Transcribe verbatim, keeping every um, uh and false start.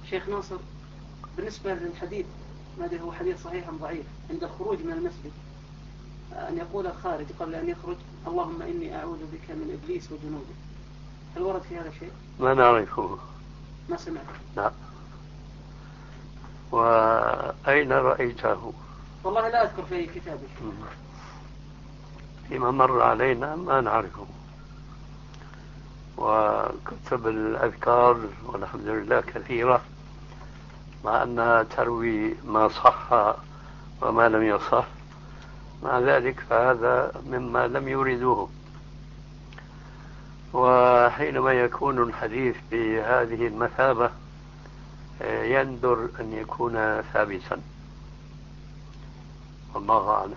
شيخ ناصر، بالنسبة للحديث ما أدري هو حديث صحيح أم ضعيف، عند الخروج من المسجد أن يقول الخارج قبل أن يخرج اللهم إني أعوذ بك من إبليس وجنوده، هل ورد في هذا شيء؟ ما نعرفه. ما سمعت. لا. وأين رأيته؟ والله لا أذكر في أي كتاب. فيما مر علينا ما نعرفه. وكتب الأذكار والحمد لله كثيرة، مع أنها تروي ما صح وما لم يصح، مع ذلك فهذا مما لم يردوه. وحينما يكون الحديث بهذه المثابة يندر أن يكون ثابتا، والله أعلم.